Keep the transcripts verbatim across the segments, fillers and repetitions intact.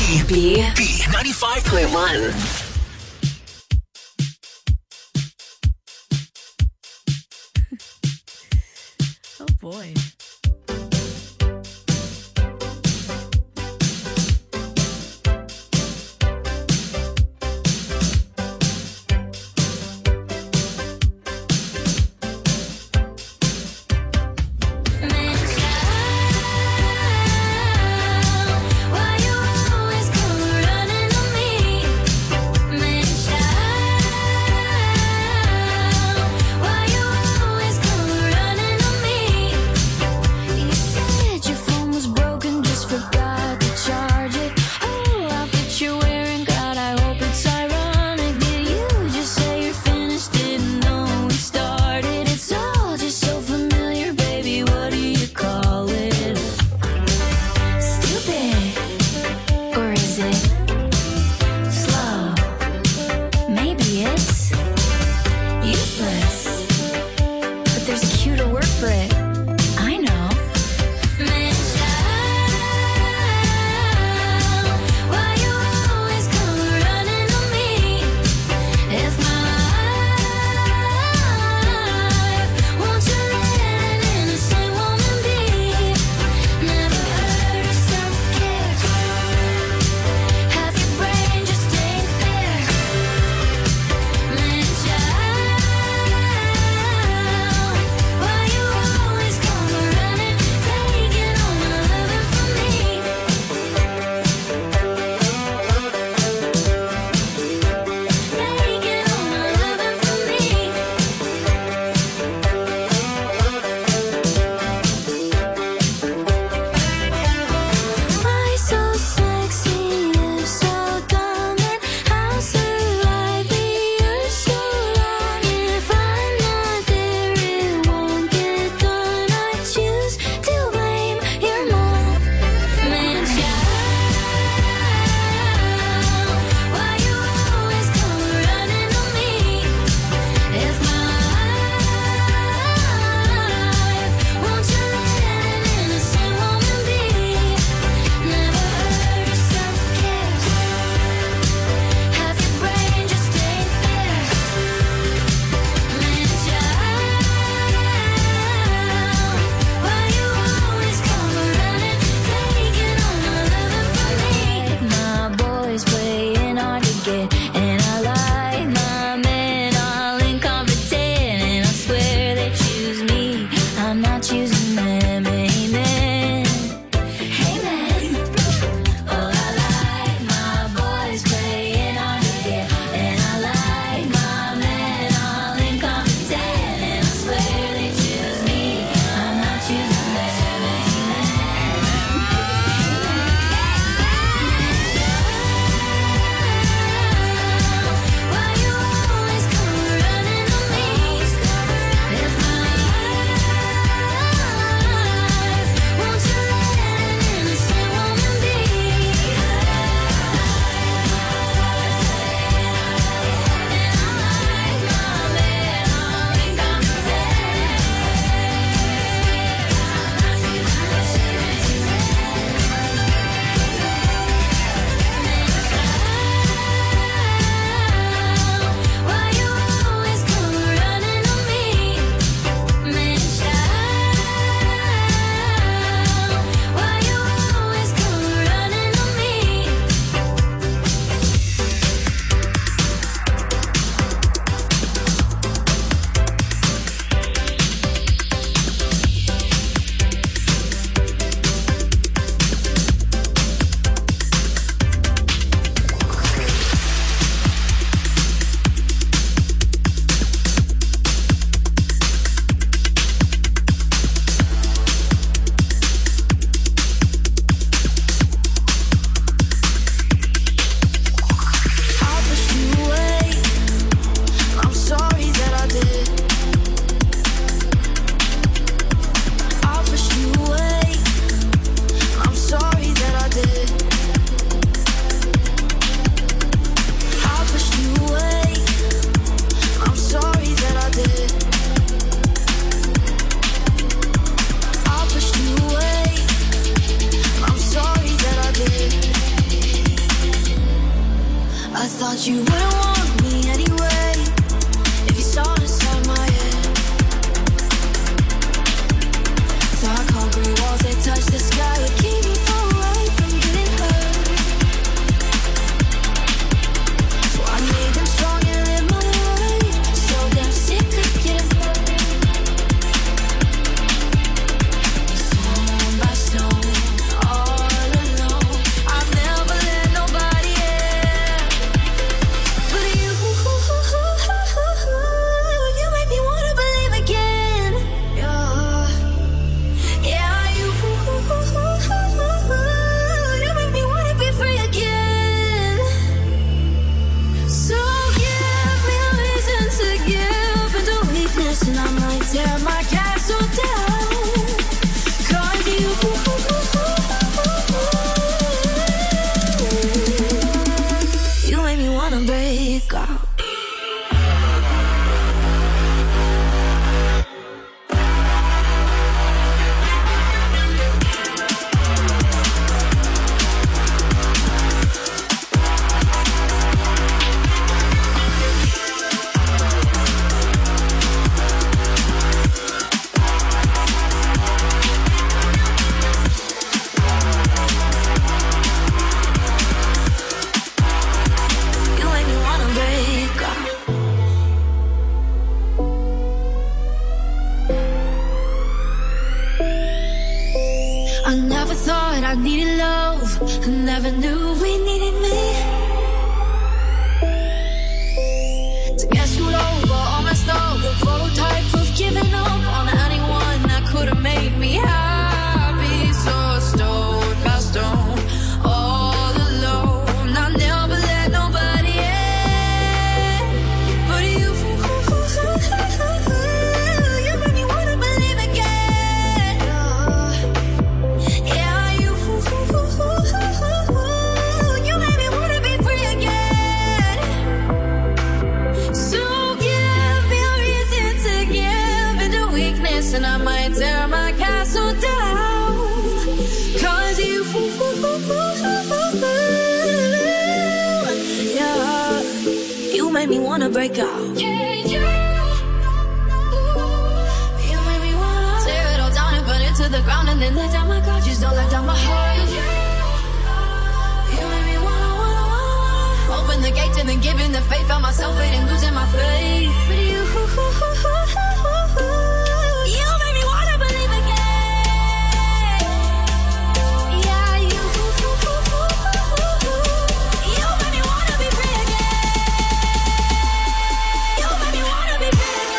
B. B. ninety-five point one. Oh, boy. thought you wouldn't want me anyway if you saw inside my head. Dark concrete walls, they touch the sky, would keep me far away from getting hurt. So I made them strong and live my life, so damn sick of getting hurt. Stone by stone, all alone, I've never let nobody in. But you, you make me wanna believe again. Yeah, yeah, you, you make me wanna be free again. So give me a reason to give into weakness, and I might tear my castle down. 'Cause you, you make me wanna break out. You make me wanna break out. I never thought I needed love, I never knew we needed me. To get screwed over, all messed up, the prototype of giving up on anyone that could have made me happy. So stone by stone, all alone, I never let nobody in. But you, you make me wanna believe again. Yeah, you, you make me wanna be free again. So give me a reason to give into weakness, and I might tear my castle down. 'Cause you, yeah, you make me wanna break out. Yeah, you, you make me wanna tear it all down and burn it to the ground, and then let down my guard. Just don't let down my heart. You make me wanna, wanna, wanna open the gates and then giving the faith. Found myself fading, losing my faith. But you, you make me wanna believe again. Yeah, you, you make me wanna be free again. You make me wanna be free again.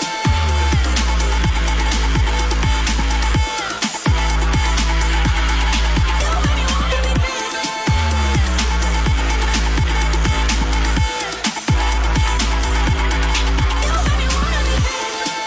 You make me wanna be free again. You make me wanna be free again.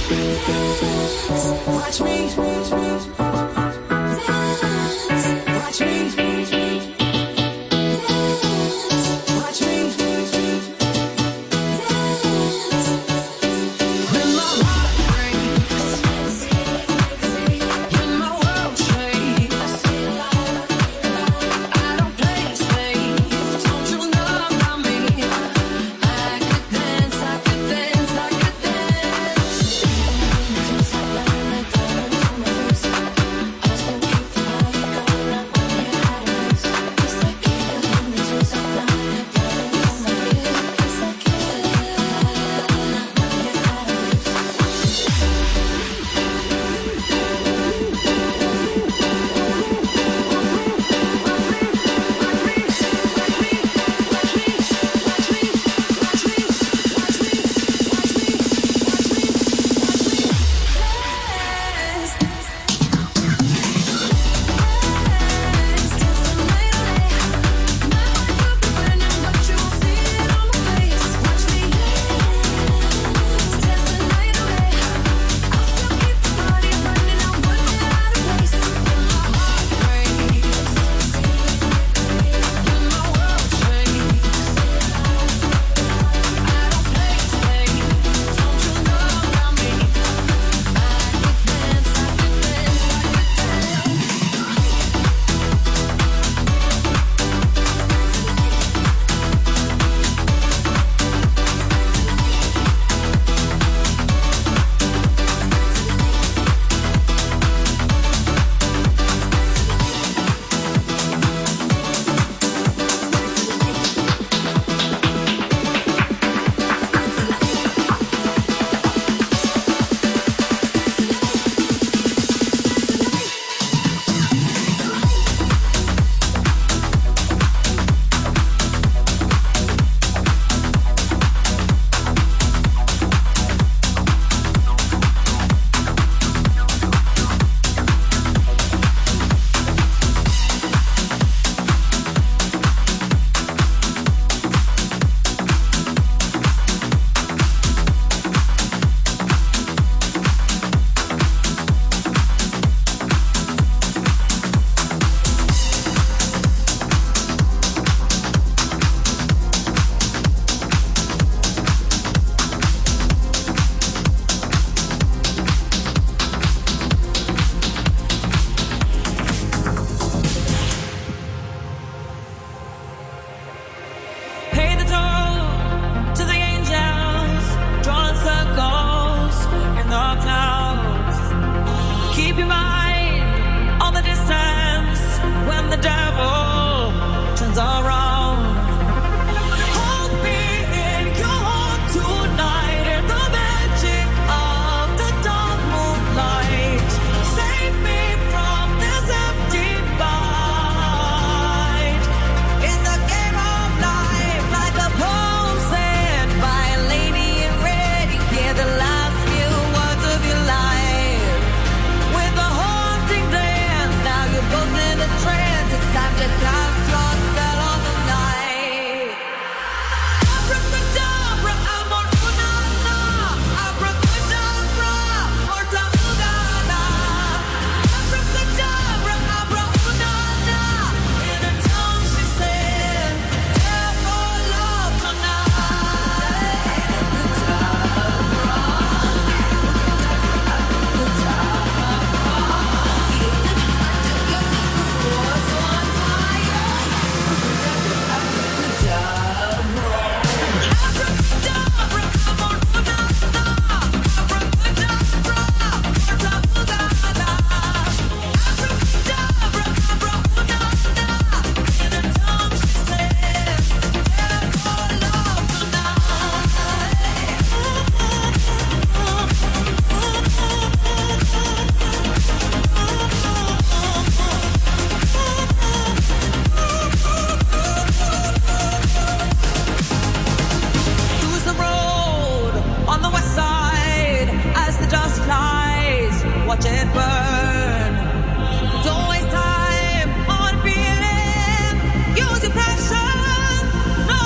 Watch me. Watch me.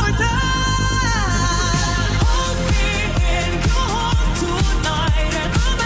Hold me in your arms tonight and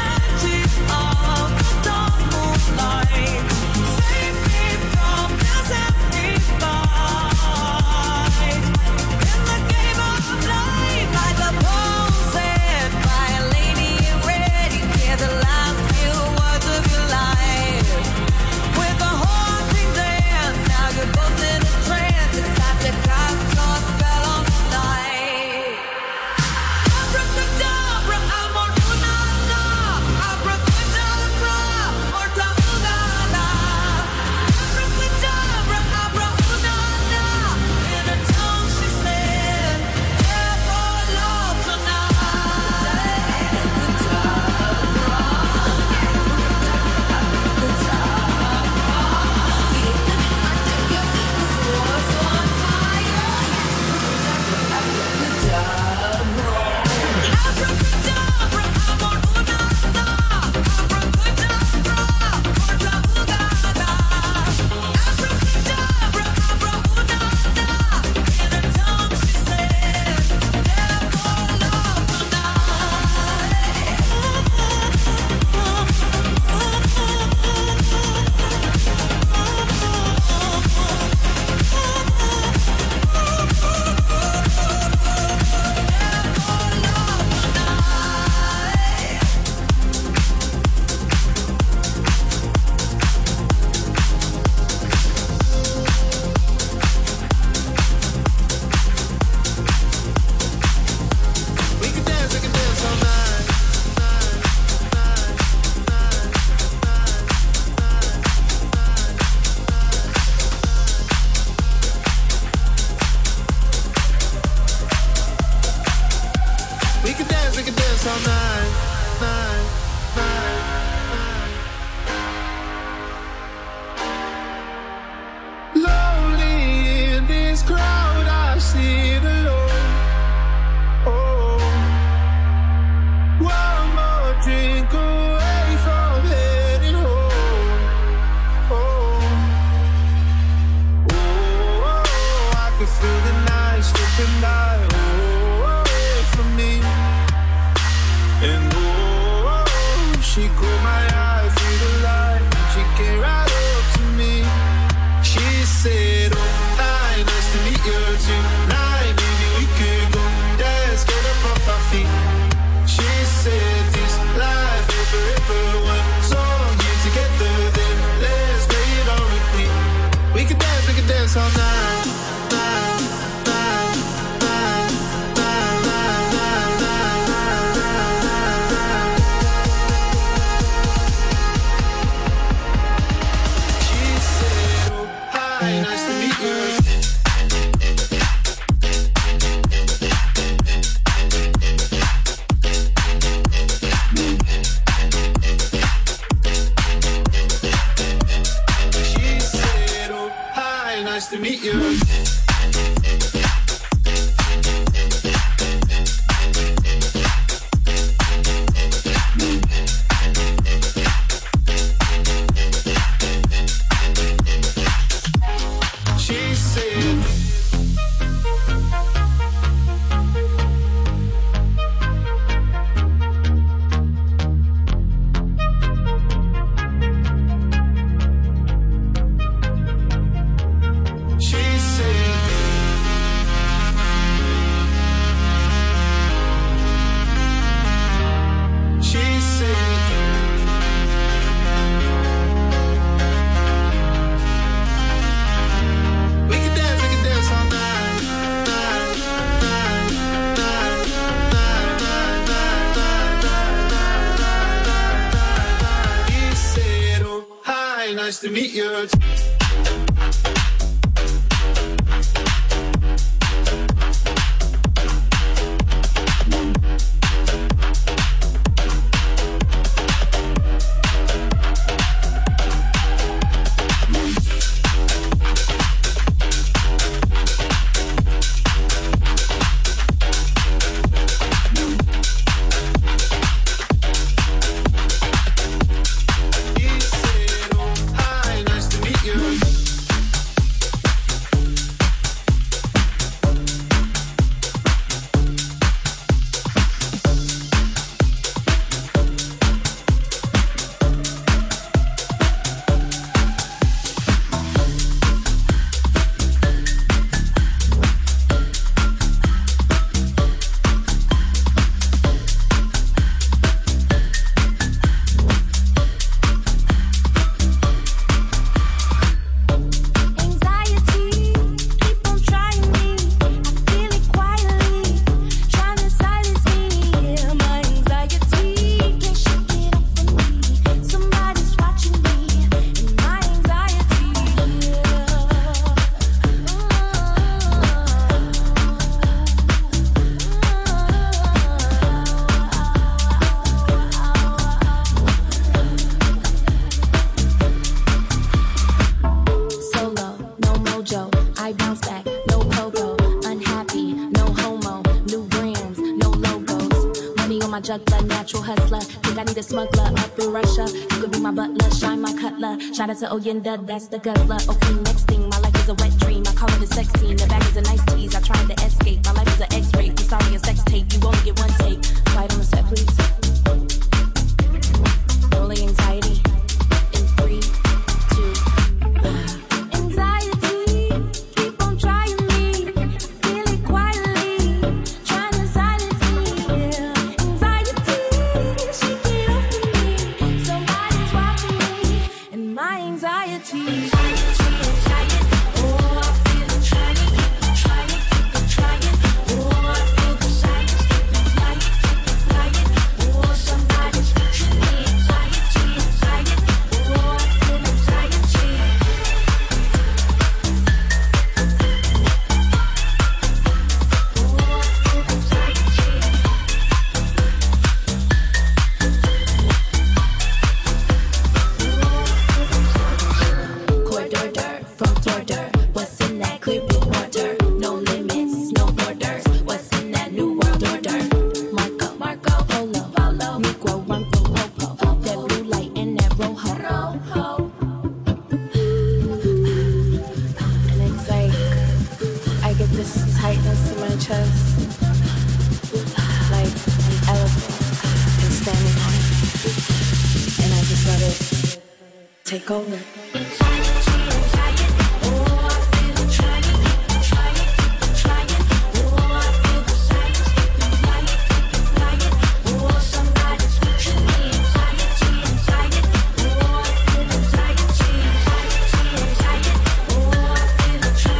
dance all night. She said, oh, hi, nice to meet you. Nice to meet you. She said, nice to meet you. Shout out to Oyenda, that's the guzzler. Okay, next thing, my life is a wet dream. I call it a sex scene. The bag is a nice tease. I tried to escape. My life is an X-ray. I'm sorry, a sex tape. You only get one take. Quiet on the set, please. Rolling anxiety. In three, two, one. Anxiety, keep on trying me. Feel it quietly, trying to silence me. Anxiety, shake it off of me. Somebody's watching me. And my anxiety, anxiety, anxiety. Oh, I feel it trying, keep it trying, keep it trying. Oh, I feel the silence, keep it flying, keep it flying. Oh, somebody's watching me. Anxiety, anxiety. Oh, I feel anxiety. Oh, I feel anxiety. Corridor from border, what's in that clear blue water? No limits, no borders. What's in that new world order? Marco, Marco, Polo, Polo, Negro, Runco, Popo, that blue light and that rojo, rojo. And it's like I get this tightness in my chest, like an elephant and standing on it, and I just let it take over. Try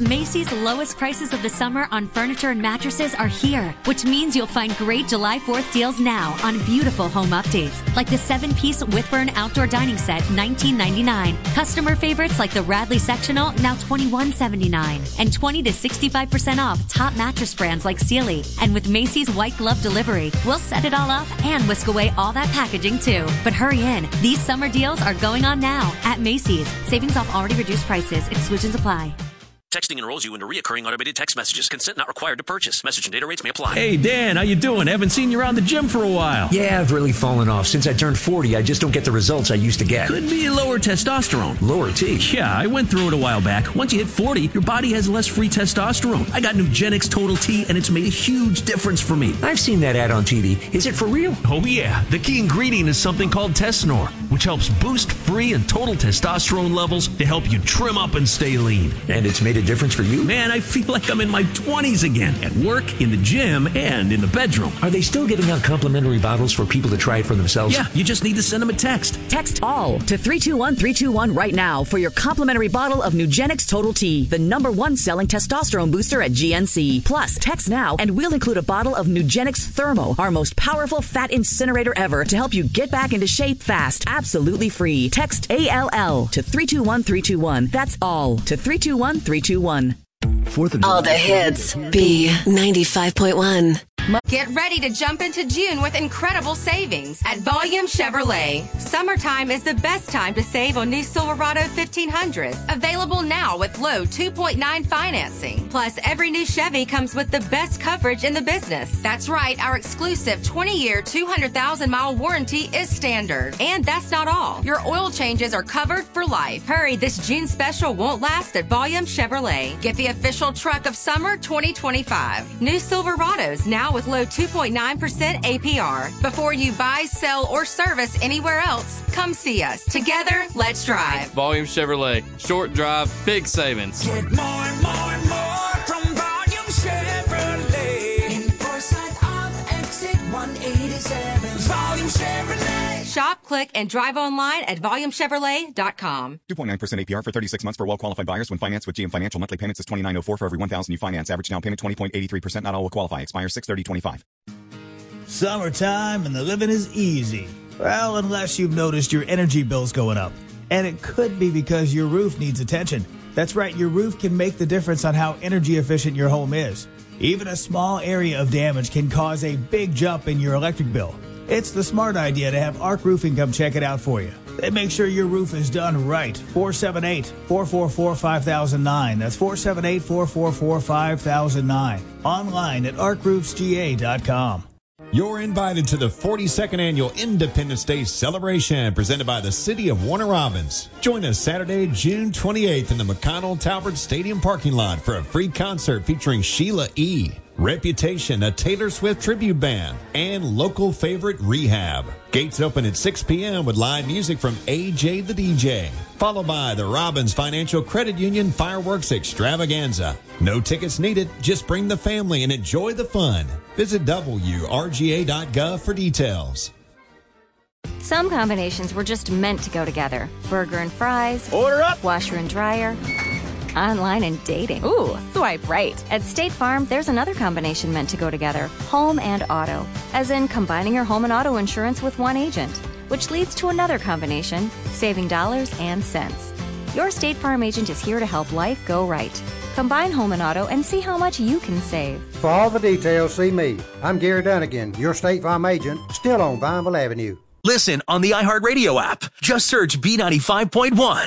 Macy's lowest prices of the summer on furniture and mattresses are here, which means you'll find great July fourth deals now on beautiful home updates, like the seven-piece Whitburn outdoor dining set, nineteen ninety-nine. Customer favorites like the Radley sectional, now twenty-one seventy-nine, and twenty to sixty-five percent off top mattress brands like Sealy. And with Macy's white glove delivery, we'll set it all up and whisk away all that packaging too. But hurry in, these summer deals are going on now at Macy's. Savings off already reduced prices. Exclusions apply. Texting enrolls you into recurring automated text messages. Consent not required to purchase. Message and data rates may apply. Hey, Dan, how you doing? Haven't seen you around the gym for a while. Yeah, I've really fallen off. Since I turned forty, I just don't get the results I used to get. Could be lower testosterone. Lower T? Yeah, I went through it a while back. Once you hit forty, your body has less free testosterone. I got Nugenix Total T, and it's made a huge difference for me. I've seen that ad on T V. Is it for real? Oh, yeah. The key ingredient is something called Tesnor, which helps boost free and total testosterone levels to help you trim up and stay lean. And it's made a difference for you? Man, I feel like I'm in my twenties again, at work, in the gym, and in the bedroom. Are they still giving out complimentary bottles for people to try it for themselves? Yeah, you just need to send them a text. Text ALL to three two one three two one right now for your complimentary bottle of Nugenix Total T, the number one selling testosterone booster at G N C. Plus, text now and we'll include a bottle of Nugenix Thermo, our most powerful fat incinerator ever, to help you get back into shape fast, absolutely free. Text A L L to three two one three two one. That's ALL to three two one three two one. All the hits. B ninety-five point one. Get ready to jump into June with incredible savings at Volume Chevrolet. Summertime is the best time to save on new Silverado fifteen hundreds. Available now with low two point nine financing. Plus, every new Chevy comes with the best coverage in the business. That's right, our exclusive twenty-year, two hundred thousand mile warranty is standard. And that's not all. Your oil changes are covered for life. Hurry, this June special won't last at Volume Chevrolet. Get the official truck of summer twenty twenty-five. New Silverados now with low two point nine percent A P R. Before you buy, sell, or service anywhere else, come see us. Together, let's drive. Volume Chevrolet. Short drive, big savings. Get more and more and more from Volume Chevrolet. In Forsyth on exit one eighty-seven. Volume Chevrolet. Shop, click, and drive online at volume chevrolet dot com. two point nine percent A P R for thirty-six months for well-qualified buyers when financed with G M Financial. Monthly payments is twenty-nine oh four for every one thousand you finance. Average down payment twenty point eight three percent. Not all will qualify. Expires six thirty twenty-five. Summertime and the living is easy. Well, unless you've noticed your energy bills going up. And it could be because your roof needs attention. That's right, your roof can make the difference on how energy efficient your home is. Even a small area of damage can cause a big jump in your electric bill. It's the smart idea to have Arc Roofing come check it out for you. They make sure your roof is done right. four seven eight, four four four, five thousand nine. That's four seven eight, four four four, five thousand nine. Online at arc roofs g a dot com. You're invited to the forty-second Annual Independence Day Celebration presented by the City of Warner Robins. Join us Saturday, June twenty-eighth in the McConnell Talbert Stadium parking lot for a free concert featuring Sheila E., Reputation, a Taylor Swift tribute band, and local favorite Rehab. Gates open at six p.m. with live music from A J the D J, followed by the Robbins Financial Credit Union Fireworks Extravaganza. No tickets needed, just bring the family and enjoy the fun. Visit W R G A dot gov for details. Some combinations were just meant to go together. Burger and fries. Order up! Washer and dryer. Online and dating. Ooh, swipe right. At State Farm, there's another combination meant to go together. Home and auto. As in combining your home and auto insurance with one agent. Which leads to another combination, saving dollars and cents. Your State Farm agent is here to help life go right. Combine home and auto and see how much you can save. For all the details, see me. I'm Gary Dunnigan, your State Farm agent, still on Vineville Avenue. Listen on the iHeartRadio app. Just search B ninety-five point one.